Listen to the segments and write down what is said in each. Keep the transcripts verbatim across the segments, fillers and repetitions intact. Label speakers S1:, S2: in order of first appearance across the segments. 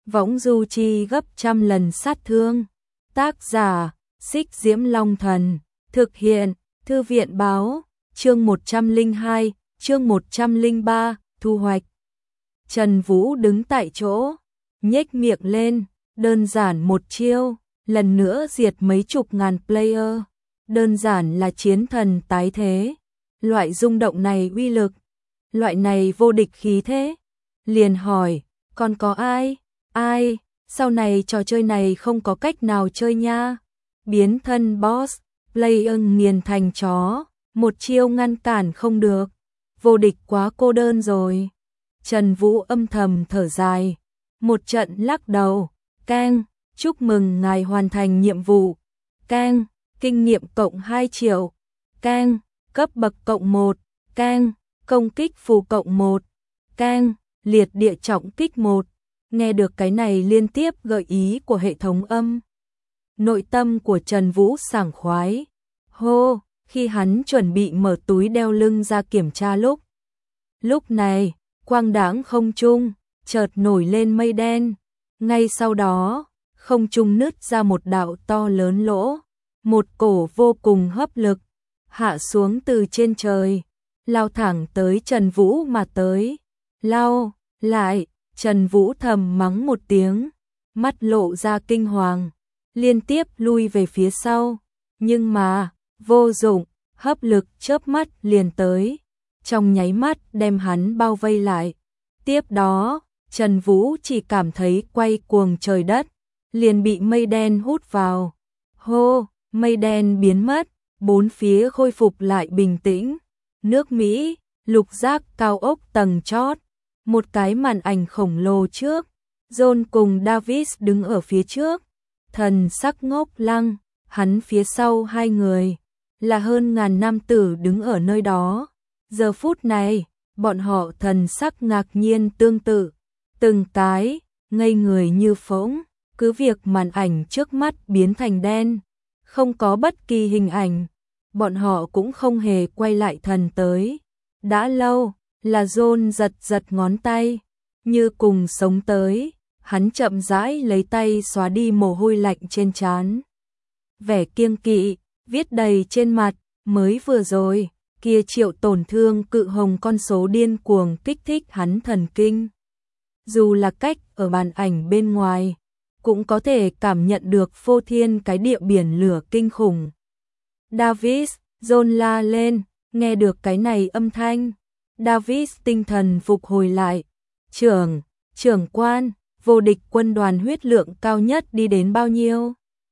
S1: võng du chi gấp trăm lần sát thương. Tác giả, Xích Diễm Long Thần, thực hiện, Thư viện Báo, chương một trăm lẻ hai, chương một trăm lẻ ba, thu hoạch. Trần Vũ đứng tại chỗ, nhếch miệng lên, đơn giản một chiêu, lần nữa diệt mấy chục ngàn player, đơn giản là chiến thần tái thế. Loại rung động này uy lực, loại này vô địch khí thế. Liền hỏi, còn có ai? Ai? Sau này trò chơi này không có cách nào chơi nha. Biến thân boss, player nghiền thành chó, một chiêu ngăn cản không được. Vô địch quá cô đơn rồi. Trần Vũ âm thầm thở dài, một trận lắc đầu. Keng, chúc mừng ngài hoàn thành nhiệm vụ. Keng, kinh nghiệm cộng hai triệu. Keng, cấp bậc cộng một. Keng, công kích phù cộng một. Keng, liệt địa trọng kích một. Nghe được cái này liên tiếp gợi ý của hệ thống âm. Nội tâm của Trần Vũ sảng khoái. Hô, khi hắn chuẩn bị mở túi đeo lưng ra kiểm tra lúc. Lúc này, quang đãng không trung, chợt nổi lên mây đen. Ngay sau đó, không trung nứt ra một đạo to lớn lỗ. Một cổ vô cùng hấp lực, hạ xuống từ trên trời, lao thẳng tới Trần Vũ mà tới. Lao, lại, Trần Vũ thầm mắng một tiếng, mắt lộ ra kinh hoàng, liên tiếp lui về phía sau. Nhưng mà, vô dụng, hấp lực chớp mắt liền tới, trong nháy mắt đem hắn bao vây lại. Tiếp đó, Trần Vũ chỉ cảm thấy quay cuồng trời đất, liền bị mây đen hút vào. Hô, mây đen biến mất, bốn phía khôi phục lại bình tĩnh. Nước Mỹ, lục giác cao ốc tầng chót, một cái màn ảnh khổng lồ trước. John cùng Davis đứng ở phía trước, thần sắc ngốc lăng, hắn phía sau hai người, là hơn ngàn nam tử đứng ở nơi đó. Giờ phút này, bọn họ thần sắc ngạc nhiên tương tự, từng cái, ngây người như phỗng, cứ việc màn ảnh trước mắt biến thành đen, không có bất kỳ hình ảnh, bọn họ cũng không hề quay lại thần tới. Đã lâu, là John giật giật ngón tay, như cùng sống tới, hắn chậm rãi lấy tay xóa đi mồ hôi lạnh trên trán. Vẻ kiêng kỵ, viết đầy trên mặt, mới vừa rồi, kia triệu tổn thương cự hồng con số điên cuồng kích thích hắn thần kinh. Dù là cách ở màn ảnh bên ngoài, cũng có thể cảm nhận được phô thiên cái địa biển lửa kinh khủng. Davis, John la lên, nghe được cái này âm thanh. Davis tinh thần phục hồi lại. Trưởng, trưởng quan, vô địch quân đoàn huyết lượng cao nhất đi đến bao nhiêu?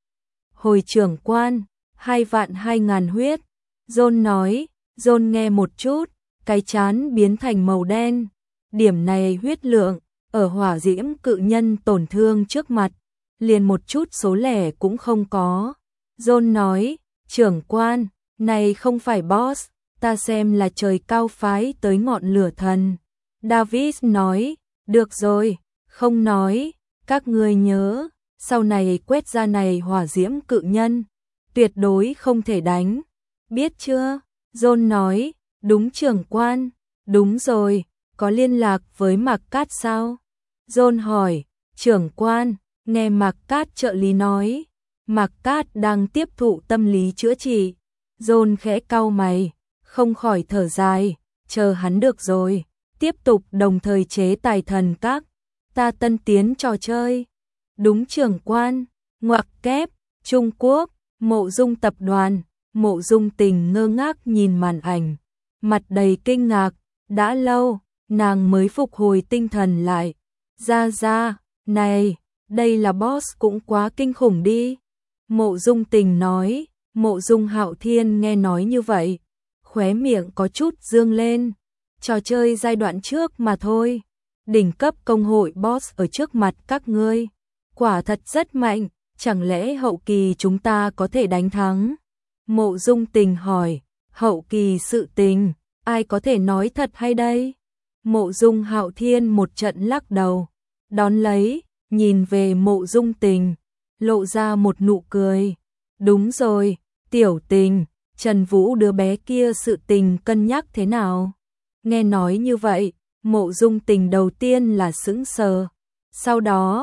S1: Hồi trưởng quan, hai vạn hai ngàn huyết. John nói, John nghe một chút, cái chán biến thành màu đen. Điểm này huyết lượng, ở hỏa diễm cự nhân tổn thương trước mặt, liền một chút số lẻ cũng không có. John nói, trưởng quan, này không phải boss, ta xem là trời cao phái tới ngọn lửa thần. Davis nói, được rồi, không nói, các ngươi nhớ, sau này quét ra này hỏa diễm cự nhân, tuyệt đối không thể đánh, biết chưa? John nói, đúng trưởng quan, đúng rồi, có liên lạc với Mạc Cát sao? John hỏi, trưởng quan, nghe Mạc Cát trợ lý nói, Mạc Cát đang tiếp thụ tâm lý chữa trị. John khẽ cau mày, không khỏi thở dài, chờ hắn được rồi, tiếp tục đồng thời chế tài thần các, ta tân tiến trò chơi. Đúng trưởng quan, ngoặc kép, Trung Quốc, Mộ Dung tập đoàn. Mộ Dung Tình ngơ ngác nhìn màn ảnh, mặt đầy kinh ngạc, đã lâu, nàng mới phục hồi tinh thần lại. Ra ra, này, đây là boss cũng quá kinh khủng đi. Mộ Dung Tình nói. Mộ Dung Hạo Thiên nghe nói như vậy, khóe miệng có chút dương lên. Trò chơi giai đoạn trước mà thôi, đỉnh cấp công hội boss ở trước mặt các ngươi, quả thật rất mạnh, chẳng lẽ hậu kỳ chúng ta có thể đánh thắng? Mộ Dung Tình hỏi, hậu kỳ sự tình, ai có thể nói thật hay đây? Mộ Dung Hạo Thiên một trận lắc đầu, đón lấy, nhìn về Mộ Dung Tình, lộ ra một nụ cười. Đúng rồi, tiểu Tình, Trần Vũ đứa bé kia sự tình cân nhắc thế nào? Nghe nói như vậy, Mộ Dung Tình đầu tiên là sững sờ, sau đó,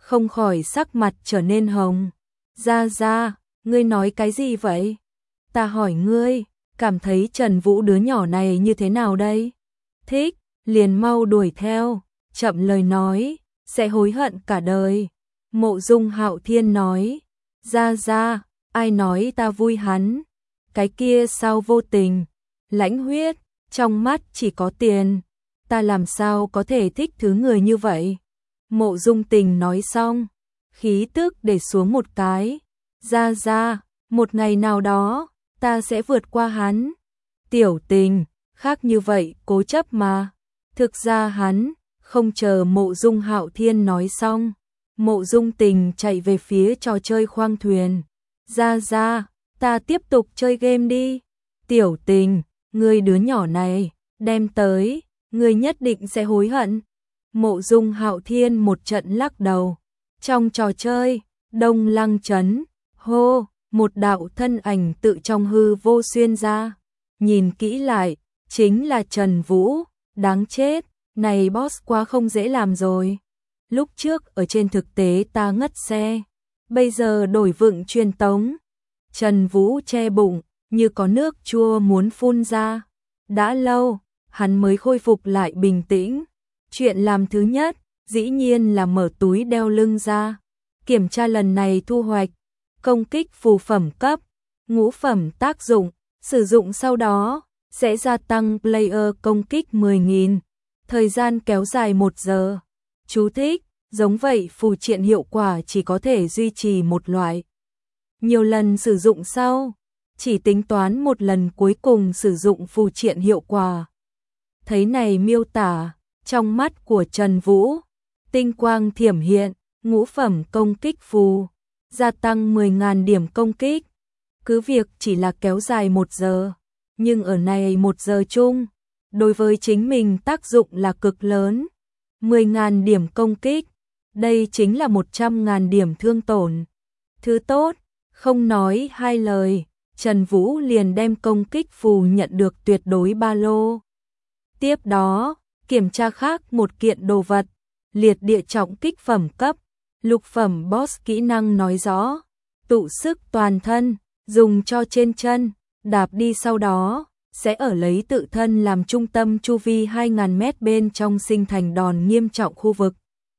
S1: không khỏi sắc mặt trở nên hồng. Ra ra, ngươi nói cái gì vậy? Ta hỏi ngươi, cảm thấy Trần Vũ đứa nhỏ này như thế nào đây? Thích, liền mau đuổi theo, chậm lời nói, sẽ hối hận cả đời. Mộ Dung Hạo Thiên nói, ra ra, ai nói ta vui hắn? Cái kia sao vô tình, lãnh huyết, trong mắt chỉ có tiền, ta làm sao có thể thích thứ người như vậy? Mộ Dung Tình nói xong, khí tức để xuống một cái, ra ra, một ngày nào đó, ta sẽ vượt qua hắn. Tiểu Tình, khác như vậy, cố chấp mà. Thực ra hắn, không chờ Mộ Dung Hạo Thiên nói xong, Mộ Dung Tình chạy về phía trò chơi khoang thuyền. Ra ra, ta tiếp tục chơi game đi. Tiểu Tình, ngươi đứa nhỏ này, đem tới, ngươi nhất định sẽ hối hận. Mộ Dung Hạo Thiên một trận lắc đầu. Trong trò chơi, Đông Lăng Trấn, hô, một đạo thân ảnh tự trong hư vô xuyên ra. Nhìn kỹ lại, chính là Trần Vũ, đáng chết, này boss quá không dễ làm rồi. Lúc trước ở trên thực tế ta ngất xe, bây giờ đổi vựng truyền tống. Trần Vũ che bụng, như có nước chua muốn phun ra. Đã lâu, hắn mới khôi phục lại bình tĩnh. Chuyện làm thứ nhất, dĩ nhiên là mở túi đeo lưng ra. Kiểm tra lần này thu hoạch, công kích phù phẩm cấp, ngũ phẩm tác dụng, sử dụng sau đó, sẽ gia tăng player công kích mười nghìn. Thời gian kéo dài một giờ. Chú thích, giống vậy phù triện hiệu quả chỉ có thể duy trì một loại. Nhiều lần sử dụng sau, chỉ tính toán một lần cuối cùng sử dụng phù triện hiệu quả. Thấy này miêu tả, trong mắt của Trần Vũ, tinh quang thiểm hiện, ngũ phẩm công kích phù, gia tăng mười nghìn điểm công kích. Cứ việc chỉ là kéo dài một giờ, nhưng ở này một giờ chung, đối với chính mình tác dụng là cực lớn. mười nghìn điểm công kích, đây chính là một trăm nghìn điểm thương tổn. Thứ tốt, không nói hai lời, Trần Vũ liền đem công kích phù nhận được tuyệt đối ba lô. Tiếp đó, kiểm tra khác một kiện đồ vật, liệt địa trọng kích phẩm cấp, lục phẩm boss kỹ năng nói rõ, tụ sức toàn thân, dùng cho trên chân, đạp đi sau đó, sẽ ở lấy tự thân làm trung tâm chu vi hai nghìn mét bên trong sinh thành đòn nghiêm trọng khu vực.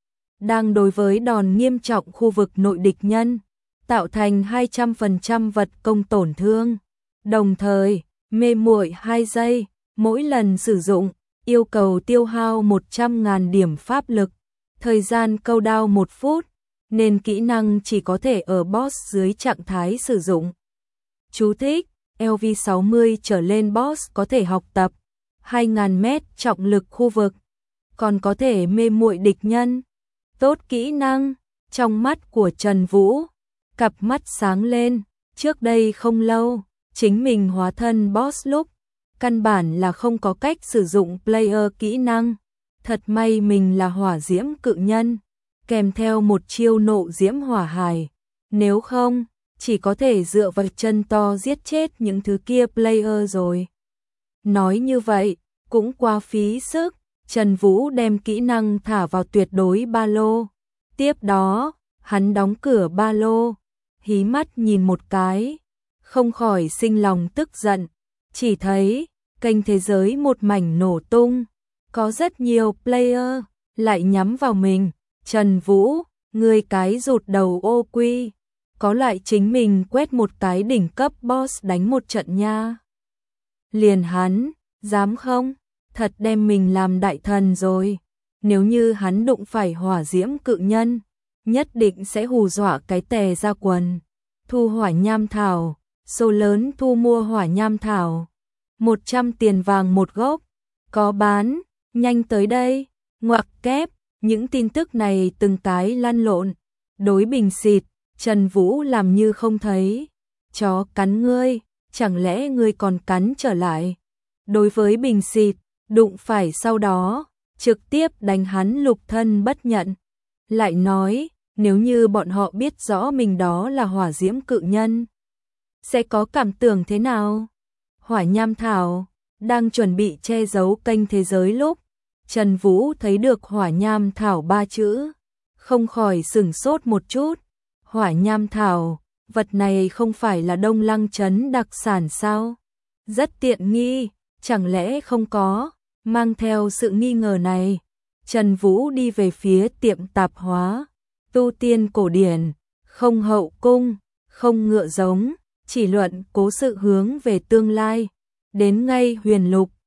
S1: Đang đối với đòn nghiêm trọng khu vực nội địch nhân, tạo thành hai trăm phần trăm vật công tổn thương. Đồng thời, mê muội hai giây, mỗi lần sử dụng, yêu cầu tiêu hao một trăm nghìn điểm pháp lực. Thời gian câu đao một phút, nên kỹ năng chỉ có thể ở boss dưới trạng thái sử dụng. Chú thích, L V sáu mươi trở lên boss có thể học tập hai nghìn mét trọng lực khu vực, còn có thể mê muội địch nhân. Tốt kỹ năng, trong mắt của Trần Vũ, cặp mắt sáng lên, trước đây không lâu, chính mình hóa thân boss lúc, căn bản là không có cách sử dụng player kỹ năng. Thật may mình là hỏa diễm cự nhân, kèm theo một chiêu nộ diễm hỏa hài. Nếu không, chỉ có thể dựa vào chân to giết chết những thứ kia player rồi. Nói như vậy, cũng quá phí sức. Trần Vũ đem kỹ năng thả vào tuyệt đối ba lô. Tiếp đó, hắn đóng cửa ba lô, hí mắt nhìn một cái, không khỏi sinh lòng tức giận. Chỉ thấy, kênh thế giới một mảnh nổ tung, có rất nhiều player lại nhắm vào mình. Trần Vũ, ngươi cái rụt đầu ô quy, có lại chính mình quét một cái đỉnh cấp boss đánh một trận nha. Liền hắn, dám không? Thật đem mình làm đại thần rồi. Nếu như hắn đụng phải hỏa diễm cự nhân, nhất định sẽ hù dọa cái tè ra quần. Thu hỏa nham thảo, số lớn thu mua hỏa nham thảo, một trăm tiền vàng một gốc, có bán, nhanh tới đây. Ngoặc kép, những tin tức này từng cái lăn lộn. Đối Bình Xịt, Trần Vũ làm như không thấy. Chó cắn ngươi, chẳng lẽ ngươi còn cắn trở lại? Đối với Bình Xịt, đụng phải sau đó, trực tiếp đánh hắn lục thân bất nhận. Lại nói, nếu như bọn họ biết rõ mình đó là hỏa diễm cự nhân, sẽ có cảm tưởng thế nào? Hỏa nham thảo, đang chuẩn bị che giấu kênh thế giới lúc, Trần Vũ thấy được hỏa nham thảo ba chữ, không khỏi sửng sốt một chút. Hỏa nham thảo, vật này không phải là Đông Lăng trấn đặc sản sao? Rất tiện nghi, chẳng lẽ không có? Mang theo sự nghi ngờ này, Trần Vũ đi về phía tiệm tạp hóa. Tu tiên cổ điển, không hậu cung, không ngựa giống, chỉ luận cố sự hướng về tương lai. Đến ngay Huyền Lục,